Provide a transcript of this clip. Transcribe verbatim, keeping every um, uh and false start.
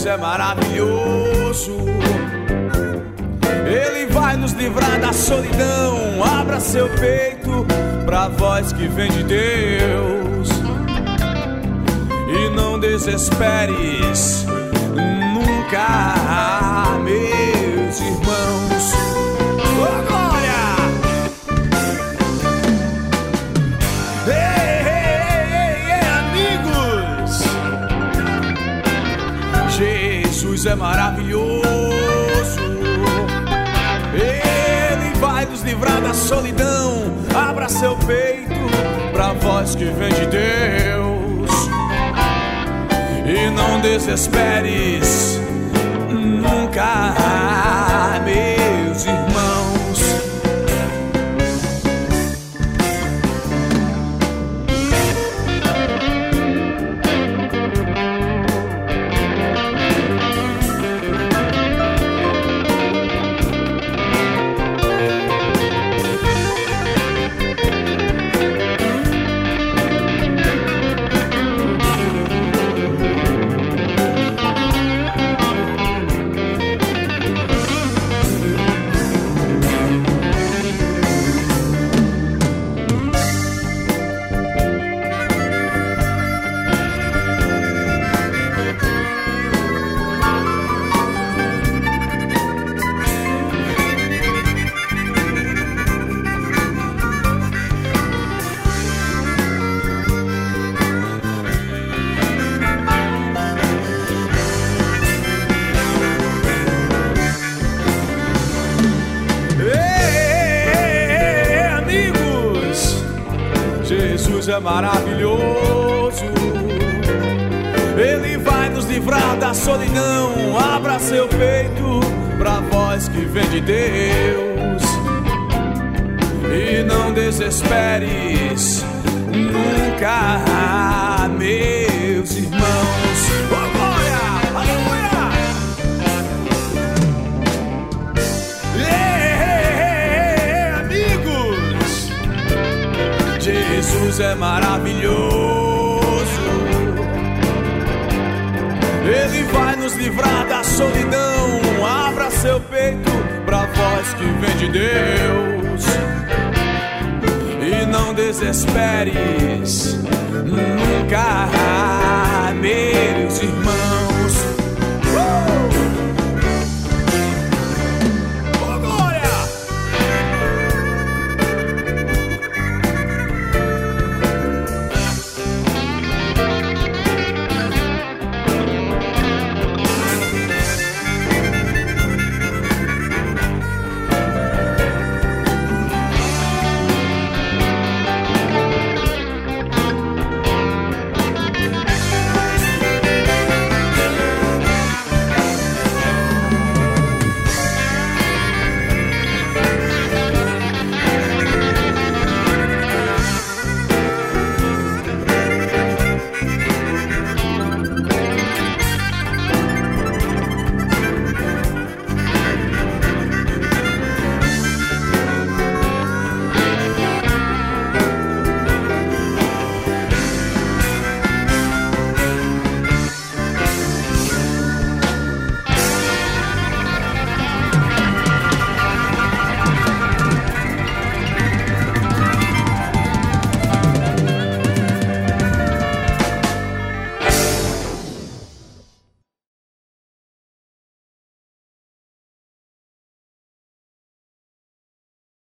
Jesus é maravilhoso. Ele vai nos livrar da solidão. Abra seu peito pra voz que vem de Deus. E não desesperes nunca, meus irmãos. Oh, glória! Ei, ei, ei, amigos! Jesus é maravilhoso. Ele vai nos livrar da solidão. Abra seu peito pra voz que vem de Deus. E não desesperes nunca, meus irmãos. Jesus é maravilhoso. Ele vai nos livrar da solidão. Abra seu peito pra voz que vem de Deus. E não desesperes nunca, meus irmãos. Oh, glória! Aleluia! Ei, amigos! Jesus é maravilhoso. Ele vai nos livrar da solidão. Abra seu peito pra voz que vem de Deus. E não desesperes nunca, meus irmãos.